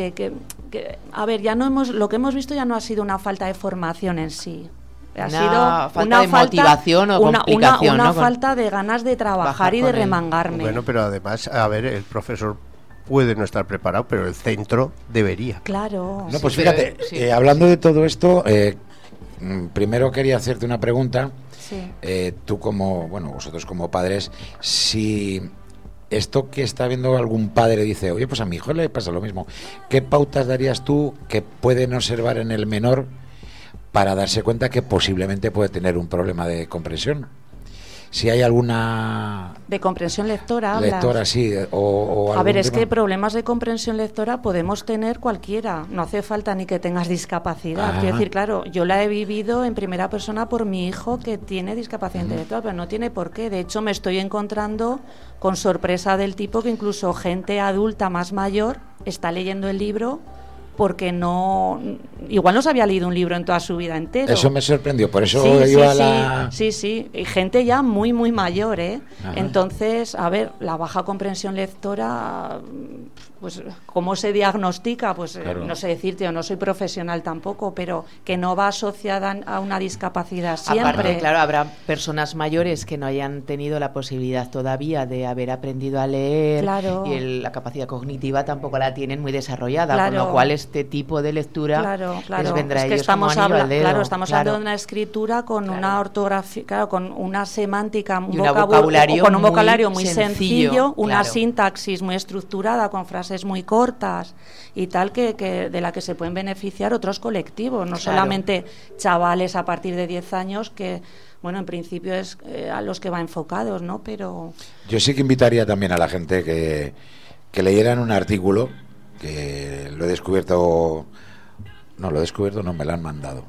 a ver, lo que hemos visto ya no ha sido una falta de formación en sí. Ha sido falta de motivación o complicación, una falta de ganas de trabajar y de remangarme. Bueno, pero además, a ver, el profesor puede no estar preparado, pero el centro debería. Claro. No, pues fíjate, hablando de todo esto, primero quería hacerte una pregunta. Sí. Tú vosotros como padres, si esto que está viendo algún padre dice, oye, pues a mi hijo le pasa lo mismo, ¿qué pautas darías tú que pueden observar en el menor para darse cuenta que posiblemente puede tener un problema de comprensión? Si hay alguna... ¿De comprensión lectora hablas? Lectora, sí. O a ver, es que problemas de comprensión lectora podemos tener cualquiera. No hace falta ni que tengas discapacidad. Quiero decir, claro, yo la he vivido en primera persona por mi hijo que tiene discapacidad intelectual, pero no tiene por qué. De hecho, me estoy encontrando con sorpresa del tipo que incluso gente adulta más mayor está leyendo el libro porque igual no se había leído un libro en toda su vida entero. Eso me sorprendió, por eso iba a la... Sí, y gente ya muy, muy mayor, ¿eh? Ajá. Entonces, a ver, la baja comprensión lectora, pues, ¿cómo se diagnostica? Pues claro. No sé decirte, yo no soy profesional tampoco, pero que no va asociada a una discapacidad siempre. Aparte, claro, habrá personas mayores que no hayan tenido la posibilidad todavía de haber aprendido a leer, claro. y la capacidad cognitiva tampoco la tienen muy desarrollada, claro. con lo cual este tipo de lectura claro. les vendrá es que a ellos estamos como anillo al dedo. Claro, estamos hablando de una escritura con una ortografía, claro, con una semántica, un vocabulario con un vocabulario muy sencillo, una claro. sintaxis muy estructurada, con frases muy cortas y tal, que de la que se pueden beneficiar otros colectivos, no solamente chavales a partir de 10 años que, bueno, en principio es a los que va enfocados, ¿no? Pero yo sí que invitaría también a la gente que leyeran un artículo que lo he descubierto, no, me lo han mandado,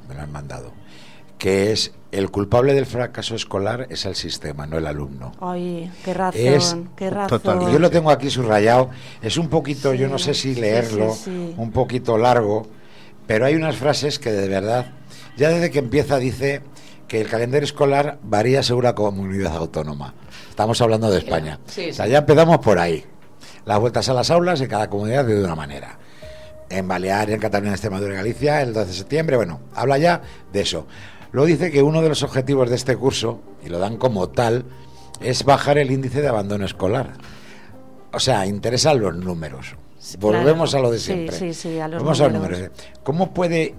que es: el culpable del fracaso escolar es el sistema, no el alumno. Ay, qué razón. Y yo lo tengo aquí subrayado, es un poquito, yo no sé si leerlo, un poquito largo, pero hay unas frases que de verdad, ya desde que empieza dice que el calendario escolar varía según la comunidad autónoma. Estamos hablando de España. O sea, ya empezamos por ahí. Las vueltas a las aulas en cada comunidad de una manera. En Baleares, en Cataluña, en Extremadura y Galicia, el 12 de septiembre, bueno, habla ya de eso. Luego dice que uno de los objetivos de este curso, y lo dan como tal, es bajar el índice de abandono escolar. O sea, interesan los números. Volvemos a lo de siempre. Sí, a los Vamos a los números. ¿Cómo puede...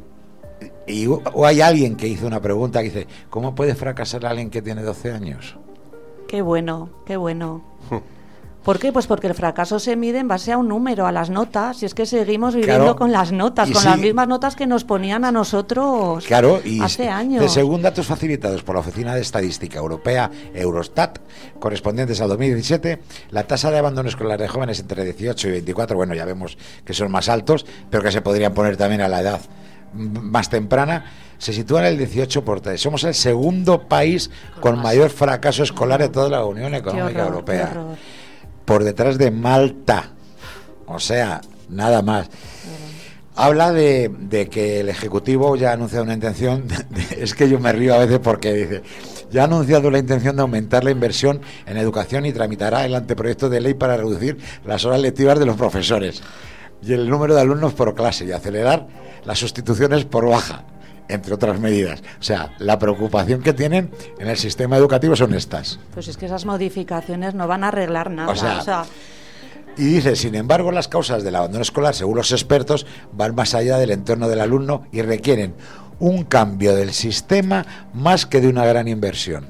o hay alguien que hizo una pregunta que dice: ¿cómo puede fracasar alguien que tiene 12 años? Qué bueno. ¿Por qué? Pues porque el fracaso se mide en base a un número, a las notas, y es que seguimos viviendo con las notas, con las mismas notas que nos ponían a nosotros hace años. Según datos facilitados por la Oficina de Estadística Europea, Eurostat, correspondientes al 2017, la tasa de abandono escolar de jóvenes entre 18 y 24, bueno, ya vemos que son más altos, pero que se podrían poner también a la edad más temprana, se sitúa en el 18%. Somos el segundo país con mayor fracaso escolar de toda la Unión Económica Europea. Por detrás de Malta, o sea, nada más. Habla de que el Ejecutivo ya ha anunciado una intención, es que yo me río a veces porque dice: ya ha anunciado la intención de aumentar la inversión en educación y tramitará el anteproyecto de ley para reducir las horas lectivas de los profesores y el número de alumnos por clase y acelerar las sustituciones por baja, entre otras medidas. O sea, la preocupación que tienen en el sistema educativo son estas. Pues es que esas modificaciones no van a arreglar nada. O sea, y dice: sin embargo, las causas del abandono escolar, según los expertos, van más allá del entorno del alumno y requieren un cambio del sistema más que de una gran inversión.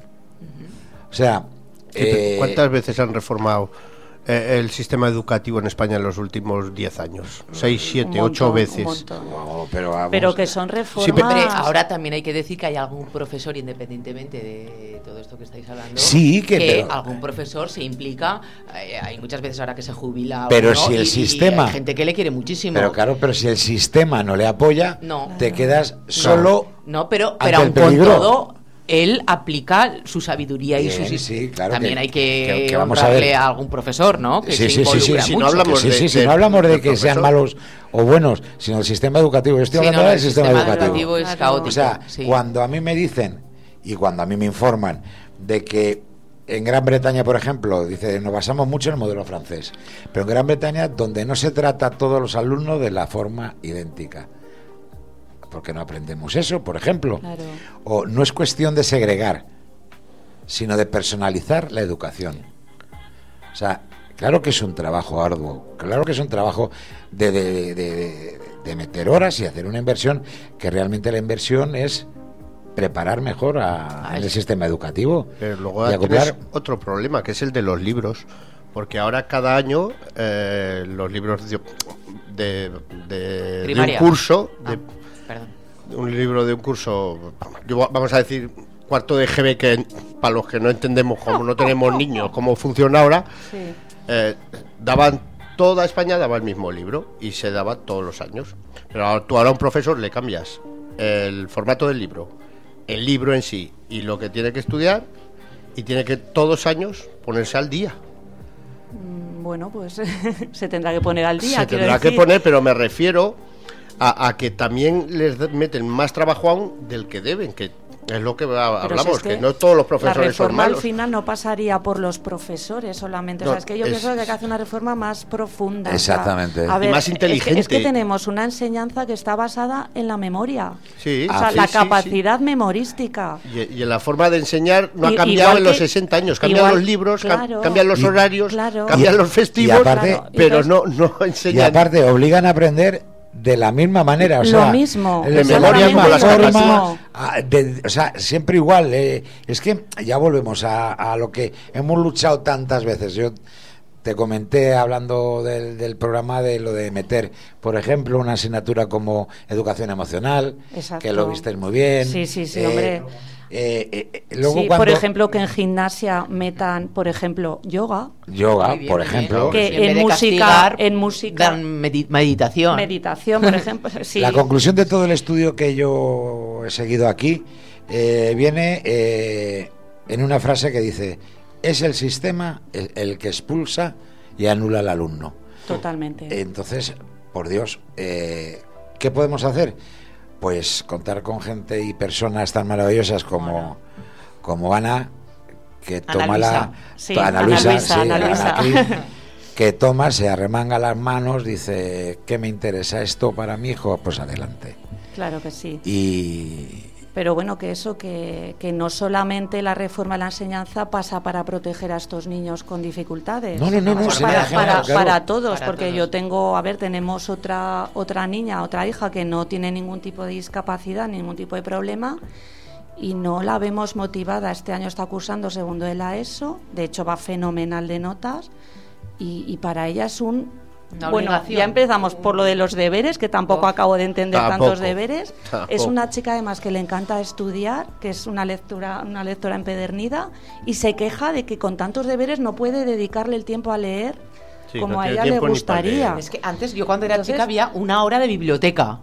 O sea... ¿cuántas veces han reformado el sistema educativo en España en los últimos 10 años? 6, 7, 8 veces. No, pero que son reformas... Sí, pero ahora también hay que decir que hay algún profesor, independientemente de todo esto que estáis hablando, algún profesor se implica. Hay muchas veces ahora que se jubila pero uno, si el sistema... hay gente que le quiere muchísimo. Pero claro, pero si el sistema no le apoya, te quedas solo. No, pero aún con todo... él aplica su sabiduría y su sistema. También hay que vamos a ver a algún profesor, ¿no? Que sí, si no hablamos no hablamos de que sean malos o buenos, sino el sistema educativo. Yo estoy hablando del sistema educativo. Es caótico. O sea, cuando a mí me dicen y cuando a mí me informan de que en Gran Bretaña, por ejemplo, dice, nos basamos mucho en el modelo francés, pero en Gran Bretaña, donde no se trata a todos los alumnos de la forma idéntica, porque no aprendemos eso, por ejemplo. Claro. O no es cuestión de segregar, sino de personalizar la educación. O sea, claro que es un trabajo arduo, claro que es un trabajo de meter horas y hacer una inversión, que realmente la inversión es preparar mejor en el sistema educativo. Pero luego tienes otro problema, que es el de los libros, porque ahora cada año los libros de un curso... un libro de un curso, vamos a decir cuarto de GB, que para los que no entendemos, como no tenemos niños, cómo funciona ahora, daban, toda España daba el mismo libro y se daba todos los años. Pero tú ahora a un profesor le cambias el formato del libro, el libro en sí y lo que tiene que estudiar, y tiene que todos los años ponerse al día. Bueno, pues se tendrá que poner al día. Se tendrá que poner, pero me refiero a que también les meten más trabajo aún del que deben, que es lo que hablamos, si que no todos los profesores son malos. La reforma al final no pasaría por los profesores solamente, no, o sea, es que yo pienso que hay que hacer una reforma más profunda. Exactamente. O sea, a ver, y más inteligente. Es que tenemos una enseñanza que está basada en la memoria. Sí. O sea, la capacidad memorística. Y en la forma de enseñar no ha cambiado en los 60 años. Cambian los libros, cambian los horarios, cambian los festivos, aparte, pero no enseñan. Y aparte obligan a aprender de la misma manera, o sea, lo mismo, de memoria con la forma, o sea, siempre igual. Es que ya volvemos a lo que hemos luchado tantas veces. Yo te comenté hablando del programa de lo de meter, por ejemplo, una asignatura como educación emocional. Exacto. Que lo visteis muy bien. Sí, hombre. Luego sí, por ejemplo, que en gimnasia metan, por ejemplo, yoga, por ejemplo, que en música dan meditación, por ejemplo. Sí. La conclusión de todo el estudio que yo he seguido aquí viene en una frase que dice: es el sistema el que expulsa y anula al alumno. Totalmente. Entonces, por Dios, ¿qué podemos hacer? Pues contar con gente y personas tan maravillosas como Ana, que toma Ana Luisa, que toma, se arremanga las manos, dice: ¿qué me interesa esto para mi hijo? Pues adelante. Claro que sí. Pero bueno, que eso, que no solamente la reforma de la enseñanza pasa para proteger a estos niños con dificultades. No, para todos, porque yo tenemos otra niña, otra hija que no tiene ningún tipo de discapacidad, ningún tipo de problema, y no la vemos motivada. Este año está cursando segundo de la ESO, de hecho va fenomenal de notas, y para ella es bueno, ya empezamos por lo de los deberes, que tampoco acabo de entender tantos deberes. Es una chica además que le encanta estudiar, que es una lectora empedernida, y se queja de que con tantos deberes no puede dedicarle el tiempo a leer como a ella le gustaría. Es que antes, yo cuando era chica, había una hora de biblioteca.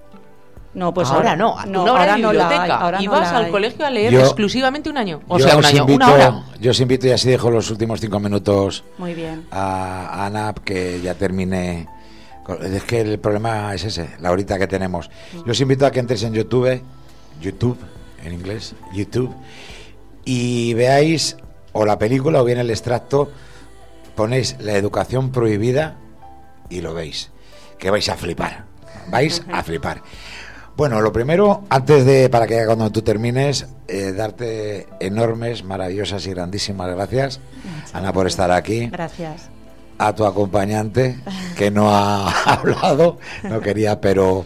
No, pues ahora no, una hora de biblioteca. Ibas al colegio a leer exclusivamente un año. Una hora. Yo os invito, y así dejo los últimos 5 minutos. Muy bien. A Ana, que ya termine. Es que el problema es ese, la horita que tenemos. Yo os invito a que entréis en YouTube en inglés, YouTube, y veáis o la película o bien el extracto. Ponéis la educación prohibida y lo veis, que vais a flipar. Bueno, lo primero, para que cuando tú termines, darte enormes, maravillosas y grandísimas gracias, Ana, por estar aquí. Gracias. A tu acompañante, que no ha hablado, no quería, pero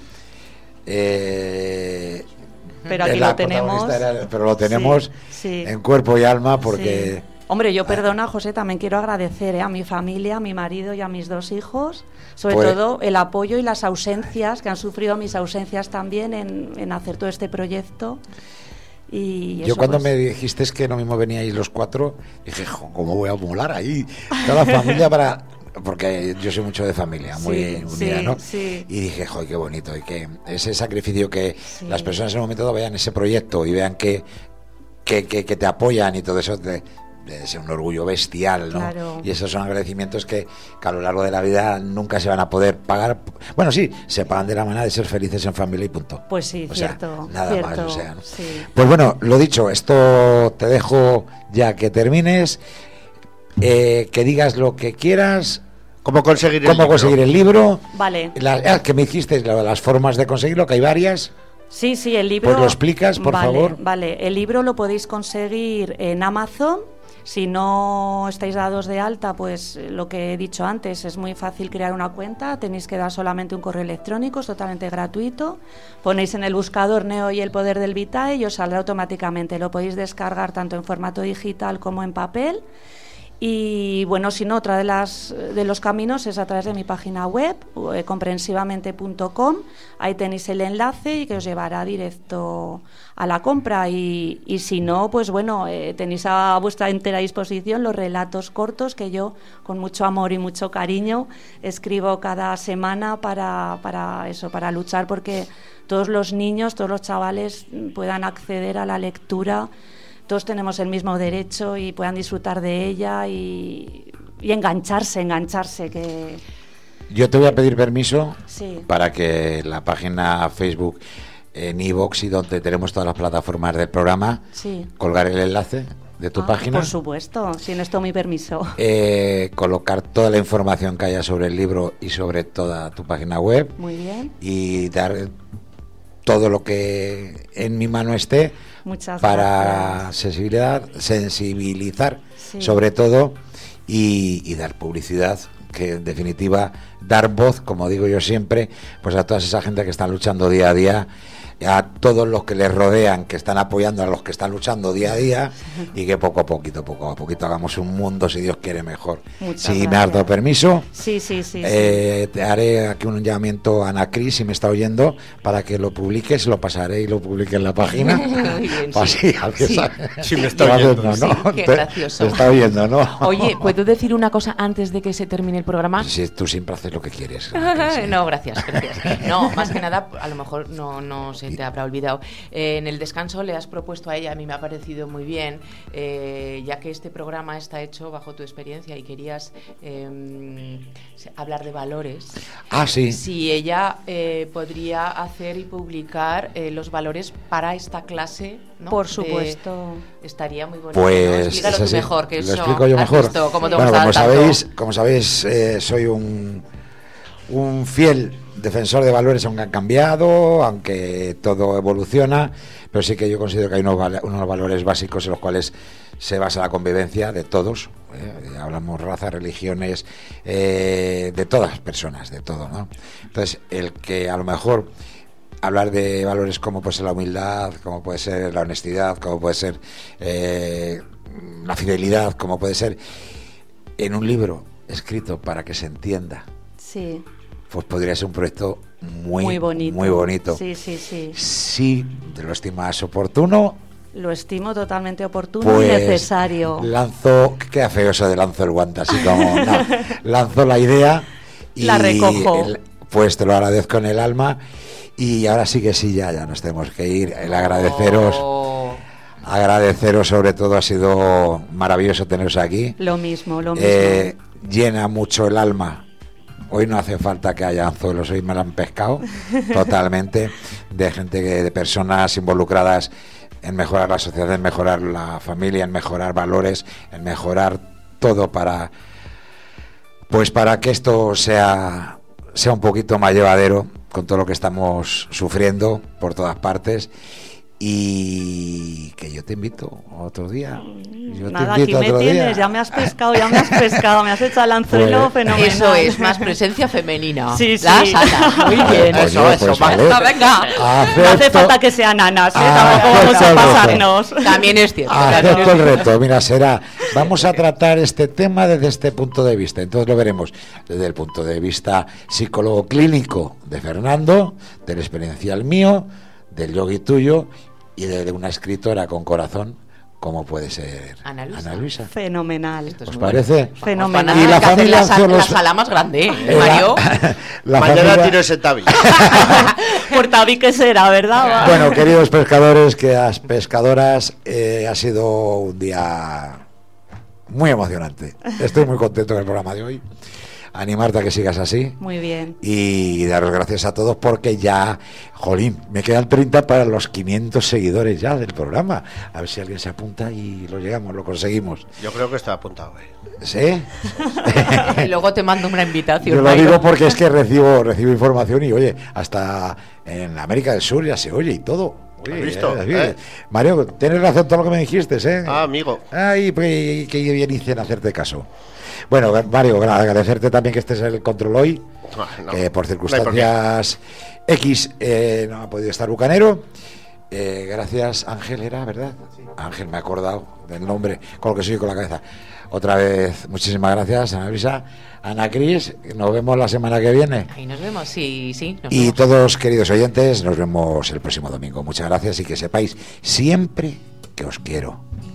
aquí lo tenemos. Pero lo tenemos en cuerpo y alma, porque... Sí. Hombre, yo perdona, José, también quiero agradecer a mi familia, a mi marido y a mis 2 hijos, sobre todo el apoyo y las ausencias, que han sufrido mis ausencias también en hacer todo este proyecto. Y yo cuando me dijiste que no mismo veníais los 4, dije: ¿cómo voy a molar ahí toda la familia porque yo soy mucho de familia, muy unida, ¿no? Sí. Y dije: joder, qué bonito, y que ese sacrificio que las personas en un momento dado vean ese proyecto y vean que te apoyan y todo eso, debe ser un orgullo bestial, ¿no? Claro. Y esos son agradecimientos que a lo largo de la vida nunca se van a poder pagar. Bueno, sí, se pagan de la manera de ser felices en familia y punto. Pues sí, cierto. Nada más, ¿no? Sí. Pues bueno, lo dicho, esto te dejo ya que termines, que digas lo que quieras. ¿Cómo conseguir el libro? Vale. Que me dijiste las formas de conseguirlo, que hay varias. Sí, el libro... Pues lo explicas, por favor. Vale, el libro lo podéis conseguir en Amazon. Si no estáis dados de alta, pues lo que he dicho antes, es muy fácil crear una cuenta, tenéis que dar solamente un correo electrónico, es totalmente gratuito, ponéis en el buscador Neo y el poder del Vitae y os saldrá automáticamente, lo podéis descargar tanto en formato digital como en papel. Y bueno, si no, otra de los caminos es a través de mi página web, comprensivamente.com. Ahí tenéis el enlace y que os llevará directo a la compra. Y si no, pues bueno, tenéis a vuestra entera disposición los relatos cortos que yo, con mucho amor y mucho cariño, escribo cada semana para luchar porque todos los niños, todos los chavales puedan acceder a la lectura. Todos tenemos el mismo derecho y puedan disfrutar de ella y engancharse, que Yo te voy a pedir permiso Sí. para que la página Facebook, en iVoox y donde tenemos todas las plataformas del programa, Sí. colgar el enlace de tu página. Por supuesto, sin esto mi permiso. Colocar toda la información que haya sobre el libro y sobre toda tu página web. Muy bien. Y dar todo lo que en mi mano esté. Muchas para gracias. sensibilizar Sí. sobre todo y dar publicidad, que en definitiva dar voz, como digo yo siempre, pues a toda esa gente que está luchando día a día, a todos los que les rodean, que están apoyando a los que están luchando día a día, y que poco a poquito hagamos un mundo, si Dios quiere, mejor. Si me has dado permiso, sí. te haré aquí un llamamiento a Ana Cris, si me está oyendo, para que lo publiques, lo pasaré y lo publique en la página. Muy bien, Sí, me está oyendo, ¿no? Sí, qué gracioso. Te está oyendo, ¿no? Oye, ¿puedo decir una cosa antes de que se termine el programa? Sí, tú siempre haces lo que quieres. No, gracias. No, más que nada, a lo mejor no se te habrá olvidado. En el descanso le has propuesto a ella, a mí me ha parecido muy bien, ya que este programa está hecho bajo tu experiencia y querías hablar de valores. Ah, sí. Si ella podría hacer y publicar los valores para esta clase, ¿no? Por supuesto. Estaría muy bonito. Pues ¿no? Explícalo tú mejor, que lo eso explico yo has mejor. visto cómo te Bueno, gusta como sabéis, soy un fiel defensor de valores, aunque han cambiado, aunque todo evoluciona, pero sí que yo considero que hay unos valores básicos en los cuales se basa la convivencia de todos, hablamos razas, religiones, de todas las personas, de todo, ¿no? Entonces, el que a lo mejor hablar de valores como puede ser la humildad, como puede ser la honestidad, como puede ser la fidelidad, como puede ser en un libro escrito para que se entienda, Sí. pues podría ser un proyecto muy bonito. muy bonito. Sí. Si te lo estimas oportuno, Lo estimo totalmente oportuno pues y necesario. lanzo, queda feo eso de lanzo el guante, así como no, lanzo la idea y La recojo. Pues te lo agradezco en el alma. Y ahora sí que sí, ya nos tenemos que ir. El agradeceros sobre todo, ha sido maravilloso teneros aquí. Lo mismo. Llena mucho el alma. Hoy no hace falta que haya anzuelos, hoy me lo han pescado totalmente, de gente, de personas involucradas en mejorar la sociedad, en mejorar la familia, en mejorar valores, en mejorar todo para que esto sea un poquito más llevadero con todo lo que estamos sufriendo por todas partes. Y que yo te invito otro día. Nada, aquí me tienes, ya me has pescado, me has hecho el anzuelo fenomenal. Eso es, más presencia femenina. Sí. La Sana, muy bien. Oye, eso, pues vale. venga. No hace falta que sean nanas, tampoco vamos a pasarnos. También es cierto. Acepto el reto, mira, vamos a tratar este tema desde este punto de vista, entonces lo veremos desde el punto de vista psicólogo clínico de Fernando, del experiencial mío, del yogi tuyo y de una escritora con corazón como puede ser Ana Luisa. Fenomenal. ¿Os parece? Fenomenal. Y la familia la sala más grande, Mario. Mañana tiro ese tabi. Por tabi que será, ¿verdad? Bueno, queridos pescadores, queridas pescadoras, ha sido un día muy emocionante. Estoy muy contento con el programa de hoy. Animarte a que sigas así. Muy bien. Y daros gracias a todos porque ya, jolín, me quedan 30 para los 500 seguidores ya del programa. A ver si alguien se apunta y lo conseguimos. Yo creo que está apuntado, ¿Sí? Y luego te mando una invitación. Yo lo digo porque es que recibo información y, oye, hasta en América del Sur ya se oye y todo. Oye, ¿has visto? Mario, tienes razón todo lo que me dijiste, ¿eh? Ah, amigo. Ay, pues que bien hice en hacerte caso. Bueno, Mario, agradecerte también que estés en el control hoy, que por circunstancias X no ha podido estar Bucanero. Gracias, Ángel, era, ¿verdad? Sí. Ángel, me he acordado del nombre, con lo que soy con la cabeza. Otra vez, muchísimas gracias, Ana Luisa. Ana Cris, nos vemos la semana que viene. Ahí nos vemos, sí. Y vemos. Todos, queridos oyentes, nos vemos el próximo domingo. Muchas gracias y que sepáis siempre que os quiero.